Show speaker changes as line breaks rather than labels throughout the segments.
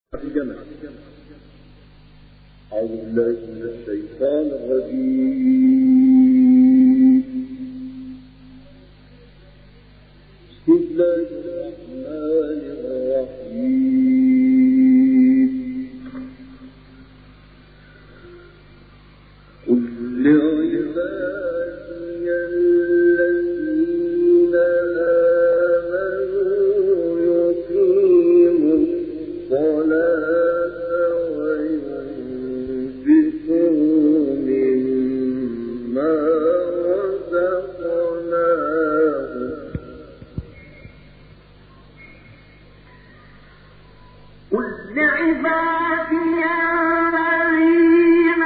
أعوذ بالله من الشيطان الرجيم. بسم الله الرحمن الرحيم. قل لعبادي الذين آمنوا يقيموا الصلاة وينفقوا مما رزقناهم قل لعبادي الذين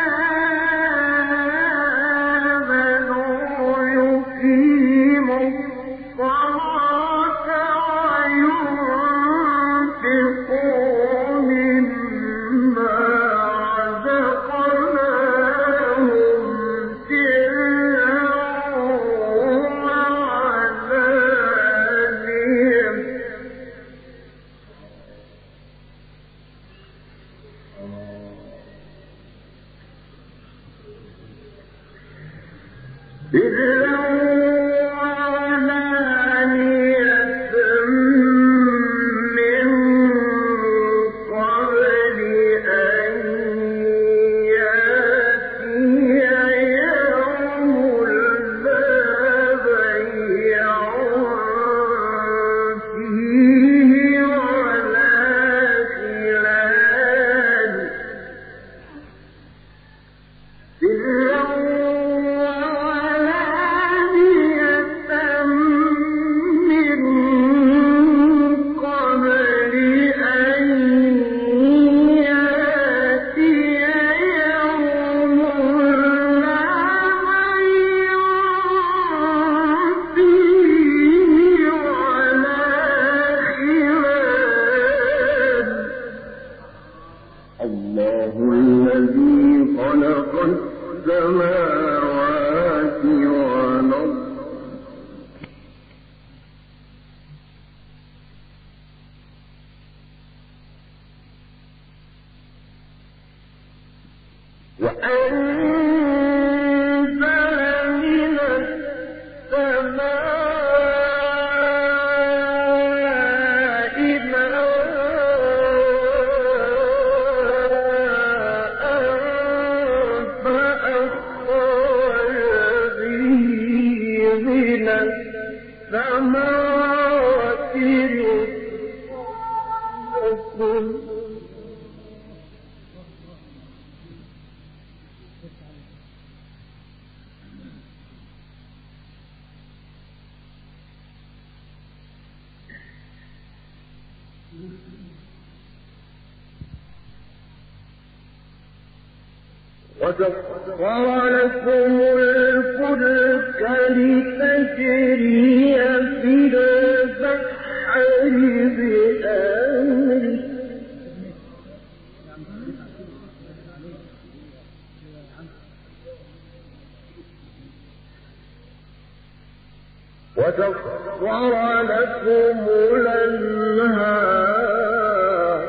آمنوا يقيموا الصلاة وينفقوا مما رزقناهم سرا وعلانية من قبل أن يأتي يوم لا بيع فيه ولا خلال الله الذي خلق السماوات والأرض وأنزل من السماء ماء فأخرج به من الثمرات رزقا وسخر لكم الفلك لتجري في البحر بأمره وسخر لكم الأنهار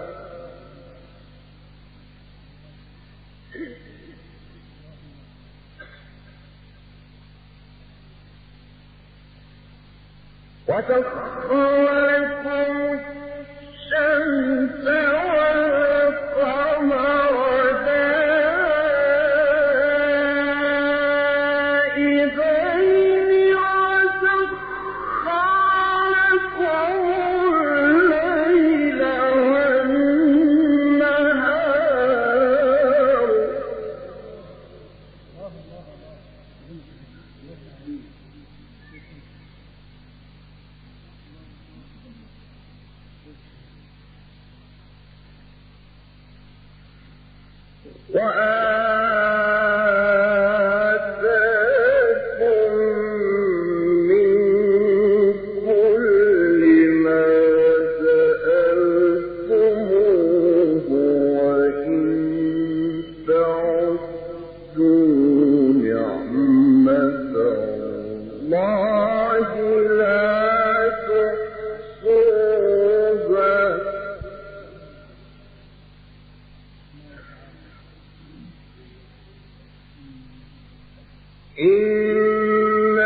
وسخر لكم الشمس والقمر دائبين وسخر لكم الليل والنهار وآتاكم من كل ما سألتموه وإن تعدوا نعمة الله لا تحصوها إن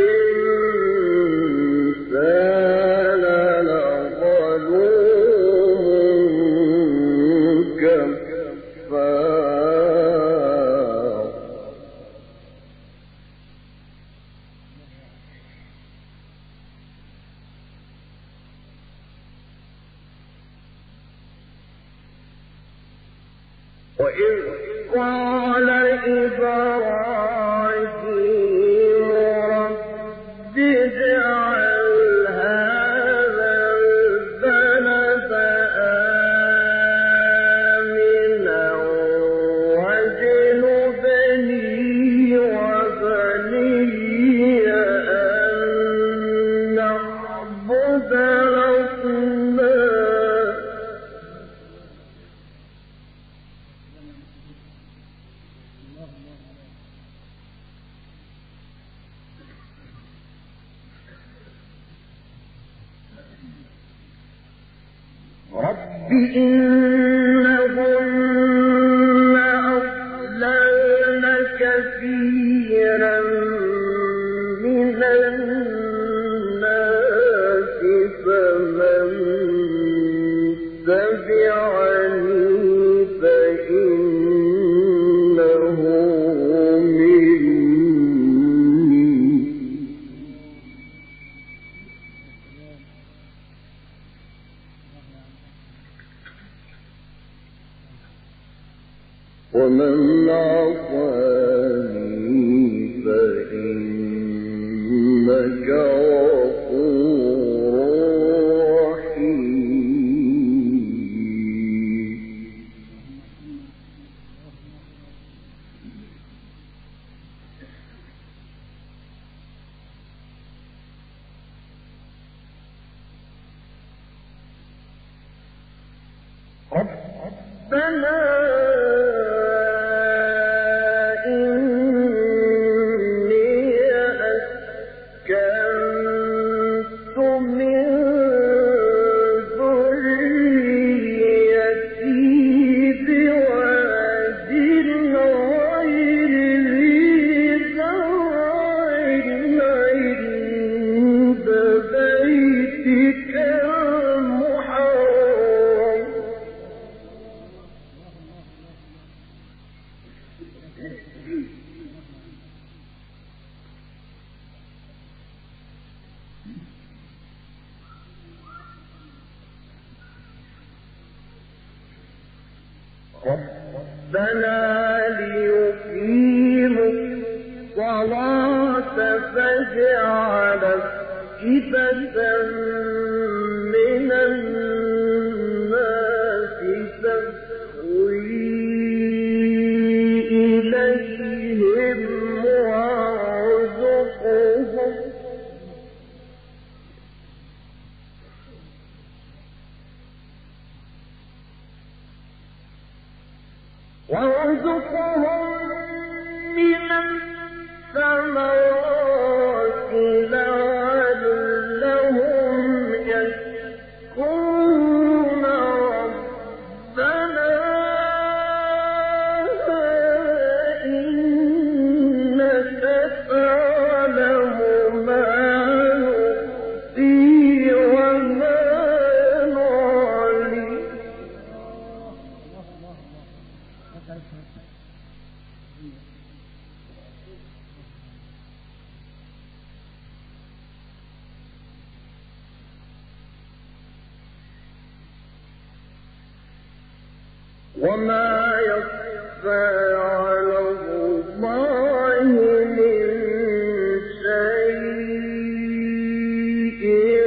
الإنسان لظلوم كفار وإذ قال إبراهيم رب اجعل هذا البلد آمنا واجنبني وبني أن نعبد الأصنام رب إنهن أضللن كثيرا من الناس فمن تبعني فإنه مني ومن عصاني فإنك غفور رحيم ربنا ربنا ليقيموا الصلاة فاجعل أفئدة من الناس تهوي إليهم وارزقهم من الثمرات لعلهم يشكرون ربنا إنك تعلم ما نخفي وما نعلن وما يخفى على الله من شيء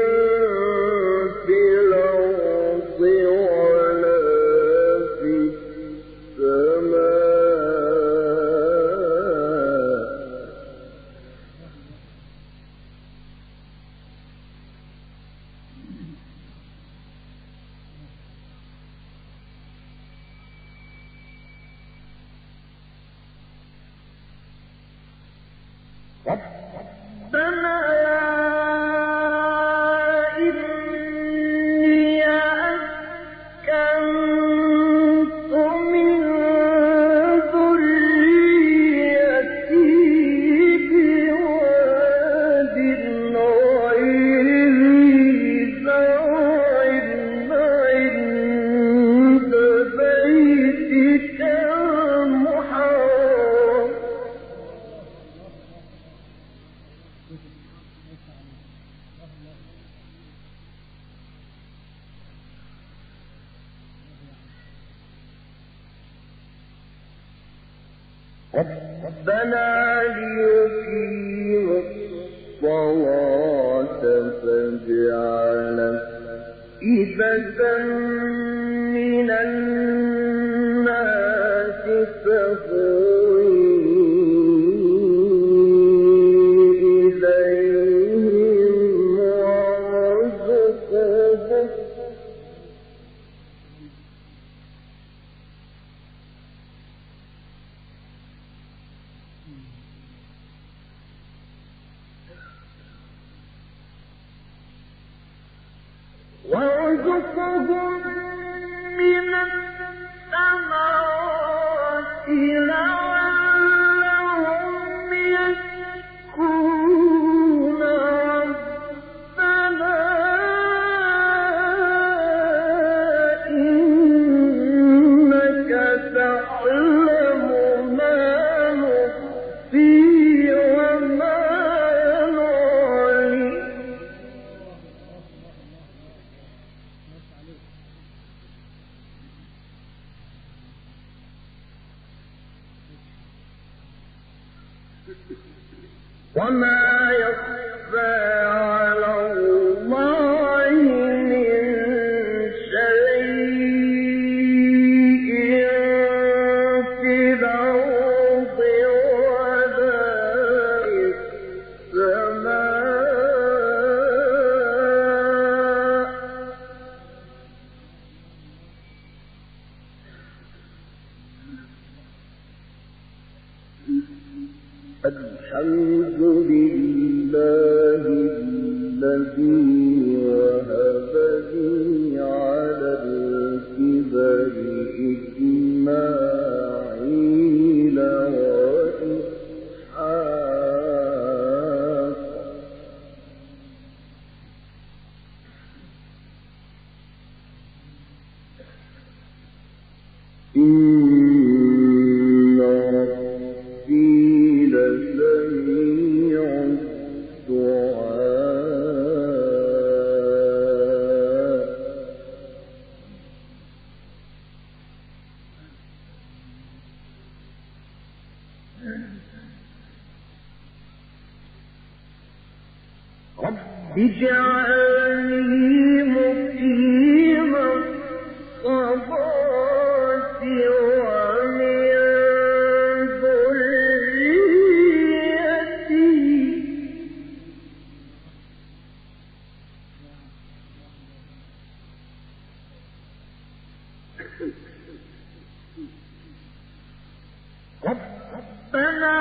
في الأرض ولا في السماء ربنا إني أسكنت من ذريتي ربنا ليقيموا الصلاة فاجعل أفئدة من الناس تهوي إليهم وارزقهم من الثمرات لعلهم يشكرون ربنا إنك تعلم ما نخفي وما نعلن وما يخفى على الله من شيء في الأرض ولا في السماء الحمد لله الذي وهب لي على الكبر إسماعيل وإسحاق إن ربي لسميع الدعاء رب اجعلني مقيم الصلاة ومن ذريتي ربنا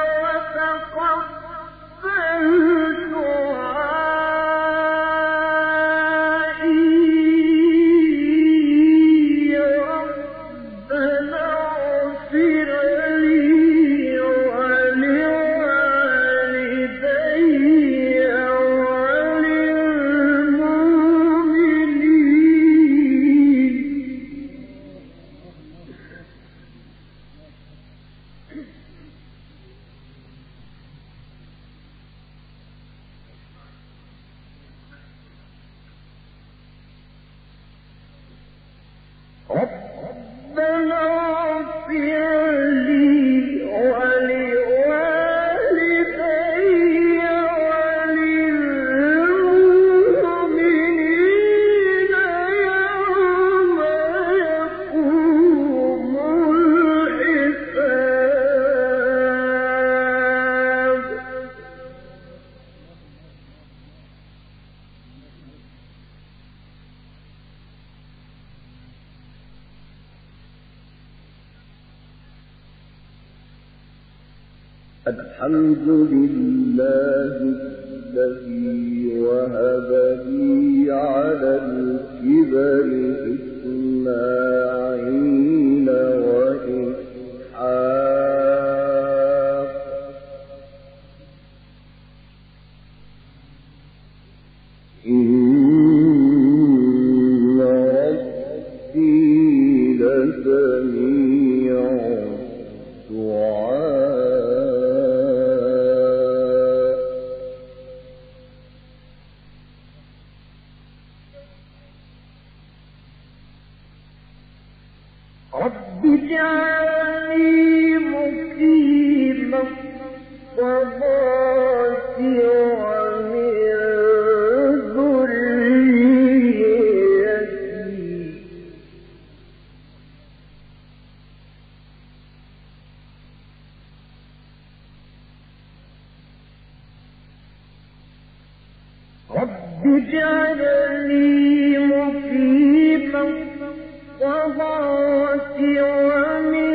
وتقبل دعائي ربنا اغفر لي ولوالدي وللمؤمنين ربنا اغفر لي ولوالدي وللمؤمنين يوم يقوم الحساب الحمد لله الذي وهب لي على الكبر إسماعيل وإسحاق إن ربي لسميع الدعاء رب اجعلني مقيم الصلاة ومن ذريتي رب اجعلني مقيم الصلاة ومن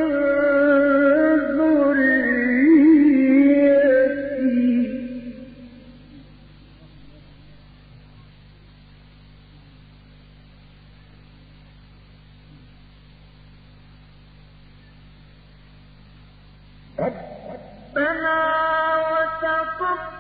ذريتي ربنا وتقبل